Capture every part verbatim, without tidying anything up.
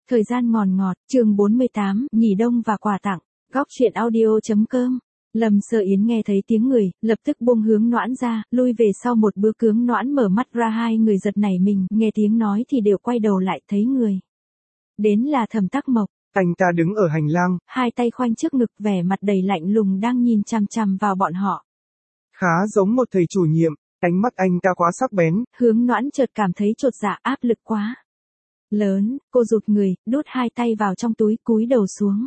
Thời gian ngòn ngọt, chương bốn mươi tám, nghỉ đông và quà tặng, góc chuyện audio.com. Lâm Sơ Yến nghe thấy tiếng người, lập tức buông Hướng Noãn ra, lui về sau một bước. Hướng Noãn mở mắt ra, hai người giật nảy mình, nghe tiếng nói thì đều quay đầu lại thấy người. Đến là Thẩm Tắc Mộc. Anh ta đứng ở hành lang, hai tay khoanh trước ngực, vẻ mặt đầy lạnh lùng đang nhìn chằm chằm vào bọn họ. Khá giống một thầy chủ nhiệm, ánh mắt anh ta quá sắc bén. Hướng Noãn chợt cảm thấy chột dạ, áp lực quá lớn, cô rụt người, đút hai tay vào trong túi, cúi đầu xuống.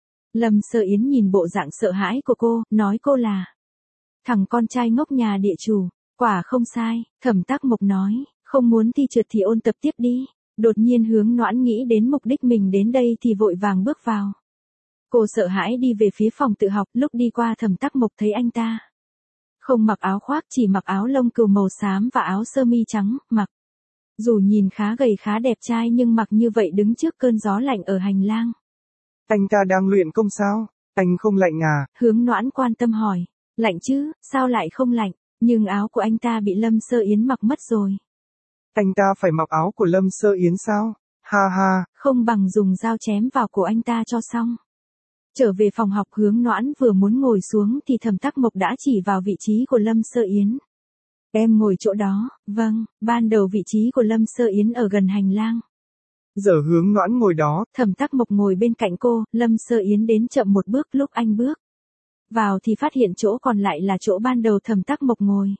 Lâm Sơ Yến nhìn bộ dạng sợ hãi của cô, nói cô là thằng con trai ngốc nhà địa chủ. Quả không sai, Thẩm Tắc Mộc nói, không muốn thi trượt thì ôn tập tiếp đi. Đột nhiên Hướng Noãn nghĩ đến mục đích mình đến đây thì vội vàng bước vào. Cô sợ hãi đi về phía phòng tự học, lúc đi qua Thẩm Tắc Mộc thấy anh ta không mặc áo khoác, chỉ mặc áo lông cừu màu xám và áo sơ mi trắng, mặc dù nhìn khá gầy khá đẹp trai nhưng mặc như vậy đứng trước cơn gió lạnh ở hành lang. Anh ta đang luyện công sao? Anh không lạnh à? Hướng Noãn quan tâm hỏi. Lạnh chứ, sao lại không lạnh? Nhưng áo của anh ta bị Lâm Sơ Yến mặc mất rồi. Anh ta phải mặc áo của Lâm Sơ Yến sao? Ha ha. Không bằng dùng dao chém vào cổ anh ta cho xong. Trở về phòng học, Hướng Noãn vừa muốn ngồi xuống thì Thẩm Tắc Mộc đã chỉ vào vị trí của Lâm Sơ Yến. Em ngồi chỗ đó. Vâng, ban đầu vị trí của Lâm Sơ Yến ở gần hành lang. Giờ Hướng Noãn ngồi đó. Thẩm Tắc Mộc ngồi bên cạnh cô, Lâm Sơ Yến đến chậm một bước, lúc anh bước vào thì phát hiện chỗ còn lại là chỗ ban đầu Thẩm Tắc Mộc ngồi.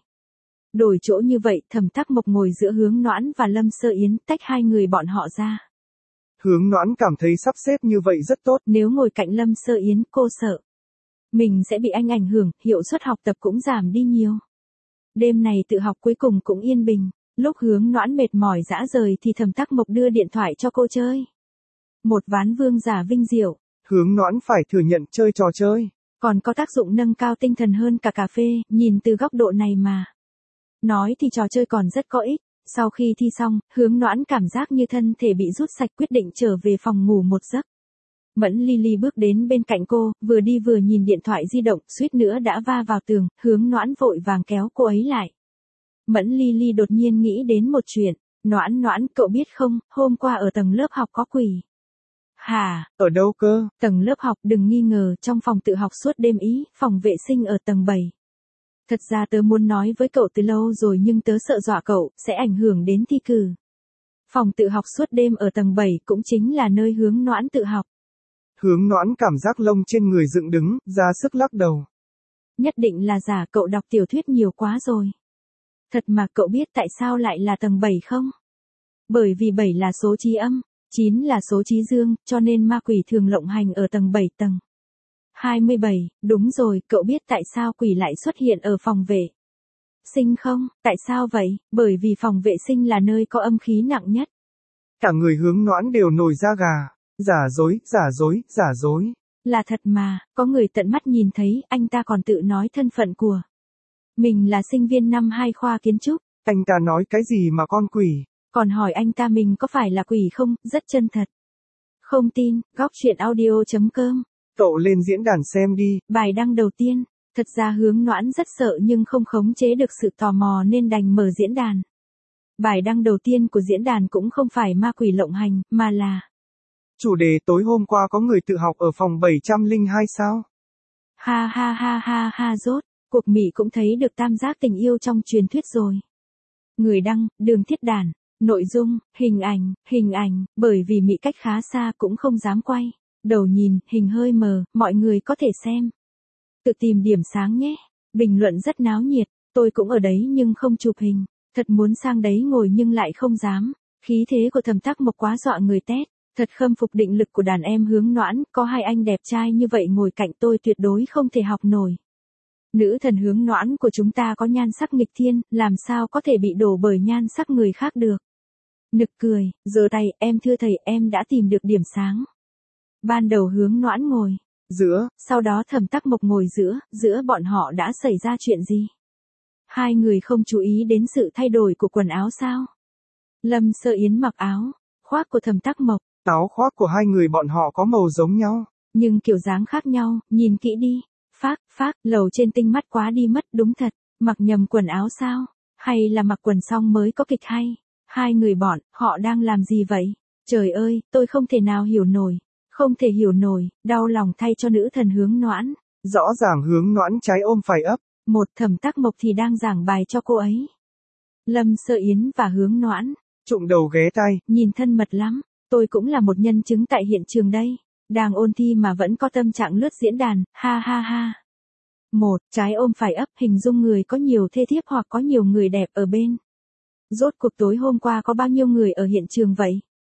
Đổi chỗ như vậy, Thẩm Tắc Mộc ngồi giữa Hướng Noãn và Lâm Sơ Yến, tách hai người bọn họ ra. Hướng Noãn cảm thấy sắp xếp như vậy rất tốt. Nếu ngồi cạnh Lâm Sơ Yến, cô sợ mình sẽ bị anh ảnh hưởng, hiệu suất học tập cũng giảm đi nhiều. Đêm này tự học cuối cùng cũng yên bình. Lúc Hướng Noãn mệt mỏi rã rời thì Thẩm Tắc Mộc đưa điện thoại cho cô chơi. Một ván vương giả vinh diệu. Hướng Noãn phải thừa nhận chơi trò chơi còn có tác dụng nâng cao tinh thần hơn cả cà phê, nhìn từ góc độ này mà nói thì trò chơi còn rất có ích. Sau khi thi xong, Hướng Noãn cảm giác như thân thể bị rút sạch, quyết định trở về phòng ngủ một giấc. Mẫn Ly Ly bước đến bên cạnh cô, vừa đi vừa nhìn điện thoại di động, suýt nữa đã va vào tường. Hướng Noãn vội vàng kéo cô ấy lại. Mẫn Ly Ly đột nhiên nghĩ đến một chuyện. Noãn Noãn, cậu biết không, hôm qua ở tầng lớp học có quỷ. Hả? Ở đâu cơ? Tầng lớp học, đừng nghi ngờ, trong phòng tự học suốt đêm ý, phòng vệ sinh ở tầng bảy. Thật ra tớ muốn nói với cậu từ lâu rồi nhưng tớ sợ dọa cậu, sẽ ảnh hưởng đến thi cử. Phòng tự học suốt đêm ở tầng bảy cũng chính là nơi Hướng Noãn tự học. Hướng Noãn cảm giác lông trên người dựng đứng, ra sức lắc đầu. Nhất định là giả, cậu đọc tiểu thuyết nhiều quá rồi. Thật mà, cậu biết tại sao lại là tầng bảy không? Bởi vì bảy là số trí âm, chín là số trí dương, cho nên ma quỷ thường lộng hành ở tầng bảy tầng. hai mươi bảy, đúng rồi, cậu biết tại sao quỷ lại xuất hiện ở phòng vệ sinh không? Tại sao vậy? Bởi vì phòng vệ sinh là nơi có âm khí nặng nhất. Cả người Hướng Noãn đều nổi da gà. Giả dối, giả dối, giả dối. Là thật mà, có người tận mắt nhìn thấy, anh ta còn tự nói thân phận của mình là sinh viên năm hai khoa kiến trúc. Anh ta nói cái gì mà con quỷ? Còn hỏi anh ta mình có phải là quỷ không, rất chân thật. Không tin, góc chuyện audio.com. Cậu lên diễn đàn xem đi. Bài đăng đầu tiên. Thật ra Hướng Noãn rất sợ nhưng không khống chế được sự tò mò nên đành mở diễn đàn. Bài đăng đầu tiên của diễn đàn cũng không phải ma quỷ lộng hành, mà là chủ đề tối hôm qua có người tự học ở phòng bảy trăm lẻ hai sao? Ha ha ha ha ha rốt, cuộc Mỹ cũng thấy được tam giác tình yêu trong truyền thuyết rồi. Người đăng, Đường Thiết Đản. Nội dung, hình ảnh, hình ảnh, bởi vì Mỹ cách khá xa cũng không dám quay. Đầu nhìn, hình hơi mờ, mọi người có thể xem. Tự tìm điểm sáng nhé. Bình luận rất náo nhiệt, tôi cũng ở đấy nhưng không chụp hình. Thật muốn sang đấy ngồi nhưng lại không dám. Khí thế của Thẩm Tắc Mộc quá dọa người tét. Thật khâm phục định lực của đàn em Hướng Noãn, có hai anh đẹp trai như vậy ngồi cạnh tôi tuyệt đối không thể học nổi. Nữ thần Hướng Noãn của chúng ta có nhan sắc nghịch thiên, làm sao có thể bị đổ bởi nhan sắc người khác được. Nực cười, giơ tay, em thưa thầy, em đã tìm được điểm sáng. Ban đầu Hướng Noãn ngồi giữa, sau đó Thẩm Tắc Mộc ngồi giữa, giữa bọn họ đã xảy ra chuyện gì? Hai người không chú ý đến sự thay đổi của quần áo sao? Lâm Sơ Yến mặc áo khoác của Thẩm Tắc Mộc. Áo khoác của hai người bọn họ có màu giống nhau, nhưng kiểu dáng khác nhau, nhìn kỹ đi. Phác, phác, lầu trên tinh mắt quá đi mất, đúng thật, mặc nhầm quần áo sao? Hay là mặc quần xong mới có kịch hay? Hai người bọn, họ đang làm gì vậy? Trời ơi, tôi không thể nào hiểu nổi. Không thể hiểu nổi, đau lòng thay cho nữ thần Hướng Noãn. Rõ ràng Hướng Noãn trái ôm phải ấp. Một Thẩm Tắc Mộc thì đang giảng bài cho cô ấy. Lâm Sơ Yến và Hướng Noãn. Trụng đầu ghé tai. Nhìn thân mật lắm. Tôi cũng là một nhân chứng tại hiện trường đây. Đang ôn thi mà vẫn có tâm trạng lướt diễn đàn, ha ha ha. Một, trái ôm phải ấp, hình dung người có nhiều thê thiếp hoặc có nhiều người đẹp ở bên. Rốt cuộc tối hôm qua có bao nhiêu người ở hiện trường vậy?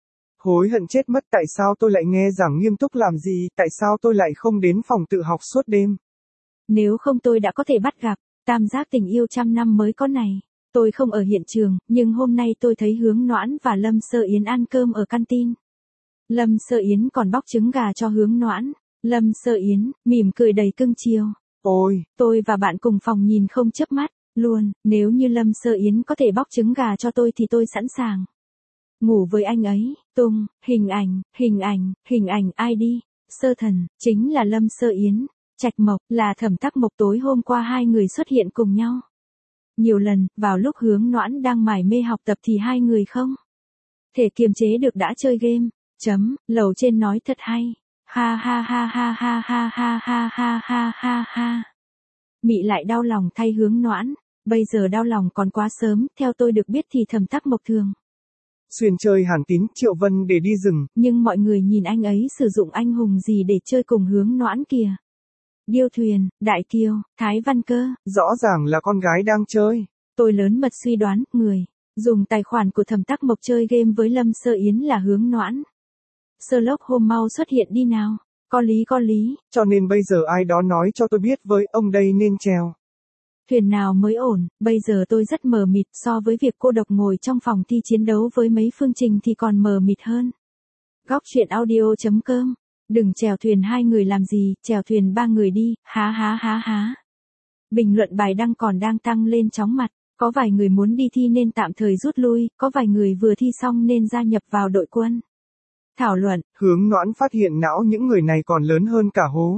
Hối hận chết mất, tại sao tôi lại nghe giảng nghiêm túc làm gì, tại sao tôi lại không đến phòng tự học suốt đêm? Nếu không tôi đã có thể bắt gặp, tam giác tình yêu trăm năm mới có này. Tôi không ở hiện trường, nhưng hôm nay tôi thấy Hướng Noãn và Lâm Sơ Yến ăn cơm ở canteen. Lâm Sơ Yến còn bóc trứng gà cho Hướng Noãn. Lâm Sơ Yến, mỉm cười đầy cưng chiều. Ôi! Tôi và bạn cùng phòng nhìn không chớp mắt, luôn, nếu như Lâm Sơ Yến có thể bóc trứng gà cho tôi thì tôi sẵn sàng. Ngủ với anh ấy, tung, hình ảnh, hình ảnh, hình ảnh ai đi, Sơ Thần, chính là Lâm Sơ Yến, Trạch Mộc, là Thẩm Tắc Mộc tối hôm qua hai người xuất hiện cùng nhau. Nhiều lần, vào lúc Hướng Noãn đang mải mê học tập thì hai người không thể kiềm chế được đã chơi game, chấm, lầu trên nói thật hay, ha ha ha ha ha ha ha ha ha ha ha ha. Mị lại đau lòng thay Hướng Noãn, bây giờ đau lòng còn quá sớm, theo tôi được biết thì Thẩm Tắc Mộc thường xuyên chơi Hàn Tín, Triệu Vân để đi rừng. Nhưng mọi người nhìn anh ấy sử dụng anh hùng gì để chơi cùng Hướng Noãn kìa. Điêu Thuyền, Đại Kiều, Thái Văn Cơ. Rõ ràng là con gái đang chơi. Tôi lớn mật suy đoán, người dùng tài khoản của Thẩm Tắc Mộc chơi game với Lâm Sơ Yến là Hướng Noãn. Sherlock Holmes mau xuất hiện đi nào. Có lý có lý. Cho nên bây giờ ai đó nói cho tôi biết với ông đây nên trèo thuyền nào mới ổn, bây giờ tôi rất mờ mịt, so với việc cô độc ngồi trong phòng thi chiến đấu với mấy phương trình thì còn mờ mịt hơn. Góc truyện audio chấm com. Đừng chèo thuyền hai người làm gì, chèo thuyền ba người đi, há há há há. Bình luận bài đăng còn đang tăng lên chóng mặt, có vài người muốn đi thi nên tạm thời rút lui, có vài người vừa thi xong nên gia nhập vào đội quân. Thảo luận, Hướng Noãn phát hiện não những người này còn lớn hơn cả hố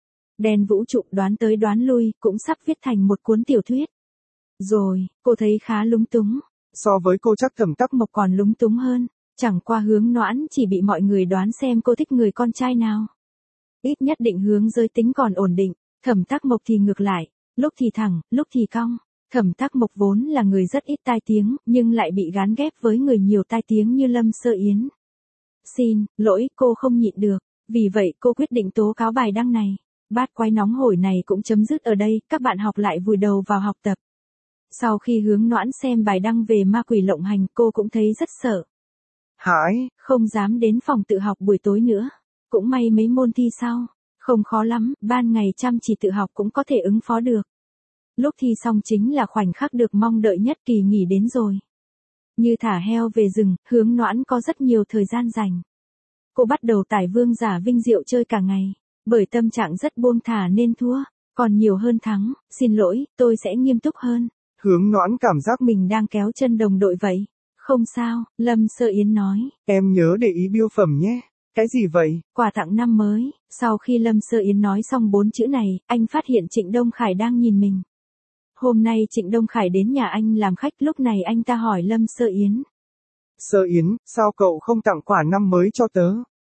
đèn vũ trụ, đoán tới đoán lui, cũng sắp viết thành một cuốn tiểu thuyết. Rồi, cô thấy khá lúng túng. So với cô chắc Thẩm Tắc Mộc còn lúng túng hơn. Chẳng qua Hướng Noãn chỉ bị mọi người đoán xem cô thích người con trai nào. Ít nhất định hướng giới tính còn ổn định. Thẩm Tắc Mộc thì ngược lại, lúc thì thẳng, lúc thì cong. Thẩm Tắc Mộc vốn là người rất ít tai tiếng, nhưng lại bị gán ghép với người nhiều tai tiếng như Lâm Sơ Yến. Xin lỗi, cô không nhịn được. Vì vậy cô quyết định tố cáo bài đăng này. Bát quái nóng hổi này cũng chấm dứt ở đây, các bạn học lại vùi đầu vào học tập. Sau khi Hướng Noãn xem bài đăng về ma quỷ lộng hành, cô cũng thấy rất sợ. Hãi, không dám đến phòng tự học buổi tối nữa. Cũng may mấy môn thi sau, không khó lắm, ban ngày chăm chỉ tự học cũng có thể ứng phó được. Lúc thi xong chính là khoảnh khắc được mong đợi nhất, kỳ nghỉ đến rồi. Như thả heo về rừng, Hướng Noãn có rất nhiều thời gian rảnh. Cô bắt đầu tải Vương Giả Vinh Diệu chơi cả ngày. Bởi tâm trạng rất buông thả nên thua, còn nhiều hơn thắng, xin lỗi, tôi sẽ nghiêm túc hơn. Hướng Noãn cảm giác mình đang kéo chân đồng đội vậy. Không sao, Lâm Sơ Yến nói. Em nhớ để ý biêu phẩm nhé. Cái gì vậy? Quà tặng năm mới. Sau khi Lâm Sơ Yến nói xong bốn chữ này, anh phát hiện Trịnh Đông Khải đang nhìn mình. Hôm nay Trịnh Đông Khải đến nhà anh làm khách, lúc này anh ta hỏi Lâm Sơ Yến. Sơ Yến, sao cậu không tặng quà năm mới cho tớ?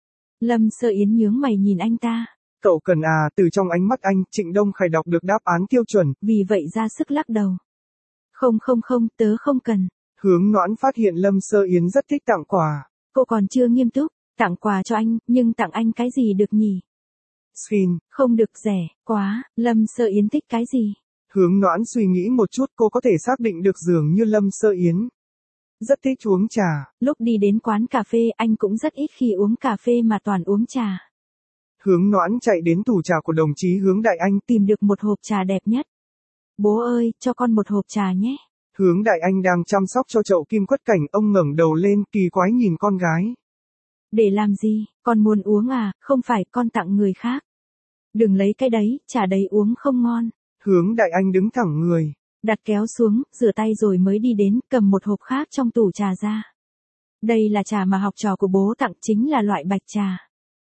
Lâm Sơ Yến nhướng mày nhìn anh ta. Cậu cần à, từ trong ánh mắt anh, Trịnh Đông Khải đọc được đáp án tiêu chuẩn. Vì vậy ra sức lắc đầu. Không không không, tớ không cần. Hướng Noãn phát hiện Lâm Sơ Yến rất thích tặng quà. Cô còn chưa nghiêm túc, tặng quà cho anh, nhưng tặng anh cái gì được nhỉ? Xin. Không được rẻ, quá, Lâm Sơ Yến thích cái gì? Hướng Noãn suy nghĩ một chút, cô có thể xác định được dường như Lâm Sơ Yến rất thích uống trà. Lúc đi đến quán cà phê anh cũng rất ít khi uống cà phê mà toàn uống trà. Hướng Noãn chạy đến tủ trà của đồng chí Hướng Đại Anh, tìm được một hộp trà đẹp nhất. Bố ơi, cho con một hộp trà nhé. Hướng Đại Anh đang chăm sóc cho chậu kim quất cảnh, ông ngẩng đầu lên, kỳ quái nhìn con gái. Để làm gì, con muốn uống à, không phải con tặng người khác. Đừng lấy cái đấy, trà đấy uống không ngon. Hướng Đại Anh đứng thẳng người. Đặt kéo xuống, rửa tay rồi mới đi đến, cầm một hộp khác trong tủ trà ra. Đây là trà mà học trò của bố tặng, chính là loại bạch trà.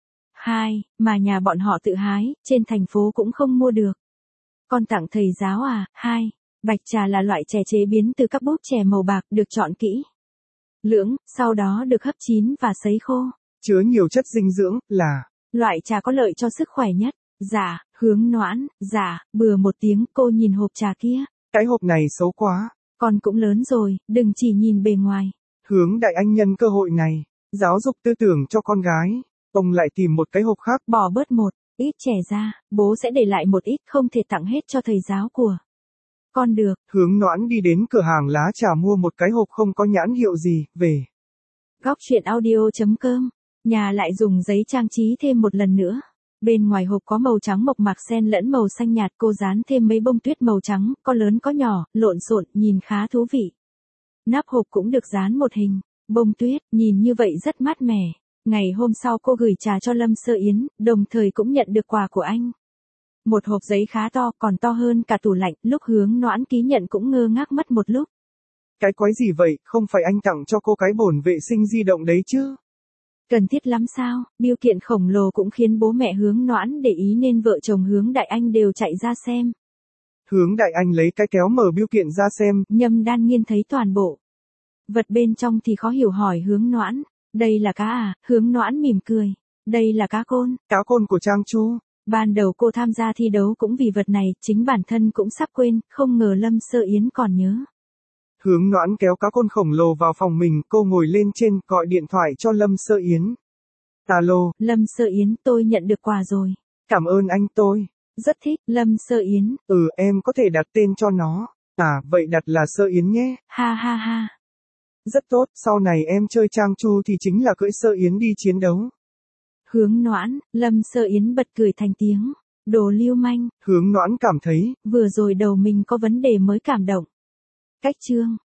Hai, mà nhà bọn họ tự hái, trên thành phố cũng không mua được. Con tặng thầy giáo à? Hai, bạch trà là loại chè chế biến từ các búp chè màu bạc, được chọn kỹ. lưỡng, sau đó được hấp chín và sấy khô. Chứa nhiều chất dinh dưỡng, là loại trà có lợi cho sức khỏe nhất. Dạ, Hướng Noãn, dạ, bừa một tiếng, cô nhìn hộp trà kia. Cái hộp này xấu quá. Con cũng lớn rồi, đừng chỉ nhìn bề ngoài. Hướng Đại Anh nhân cơ hội này, giáo dục tư tưởng cho con gái. Ông lại tìm một cái hộp khác. Bỏ bớt một ít chè ra, bố sẽ để lại một ít, không thể tặng hết cho thầy giáo của con được. Hướng Noãn đi đến cửa hàng lá trà mua một cái hộp không có nhãn hiệu gì, về. Góc truyện audio.com. Nhà lại dùng giấy trang trí thêm một lần nữa. Bên ngoài hộp có màu trắng mộc mạc xen lẫn màu xanh nhạt, cô dán thêm mấy bông tuyết màu trắng, có lớn có nhỏ, lộn xộn, nhìn khá thú vị. Nắp hộp cũng được dán một hình bông tuyết, nhìn như vậy rất mát mẻ. Ngày hôm sau cô gửi trà cho Lâm Sơ Yến, đồng thời cũng nhận được quà của anh. Một hộp giấy khá to, còn to hơn cả tủ lạnh, lúc Hướng Noãn ký nhận cũng ngơ ngác mất một lúc. Cái quái gì vậy, không phải anh tặng cho cô cái bồn vệ sinh di động đấy chứ? Cần thiết lắm sao? Bưu kiện khổng lồ cũng khiến bố mẹ Hướng Noãn để ý nên vợ chồng Hướng Đại Anh đều chạy ra xem. Hướng Đại Anh lấy cái kéo mở bưu kiện ra xem. Nhâm Đan Nghiên thấy toàn bộ vật bên trong thì khó hiểu hỏi Hướng Noãn. Đây là cá à? Hướng Noãn mỉm cười. Đây là cá côn. Cá côn của Trang Chu. Ban đầu cô tham gia thi đấu cũng vì vật này, chính bản thân cũng sắp quên, không ngờ Lâm Sơ Yến còn nhớ. Hướng Noãn kéo cá côn khổng lồ vào phòng mình, cô ngồi lên trên, gọi điện thoại cho Lâm Sơ Yến. Alo. Lâm Sơ Yến, tôi nhận được quà rồi. Cảm ơn anh, tôi rất thích. Lâm Sơ Yến. Ừ, em có thể đặt tên cho nó. À, vậy đặt là Sơ Yến nhé. Ha ha ha. Rất tốt, sau này em chơi Trang Chu thì chính là cưỡi Sơ Yến đi chiến đấu. Hướng Noãn, Lâm Sơ Yến bật cười thành tiếng. Đồ lưu manh. Hướng Noãn cảm thấy, vừa rồi đầu mình có vấn đề mới cảm động. Cách chương.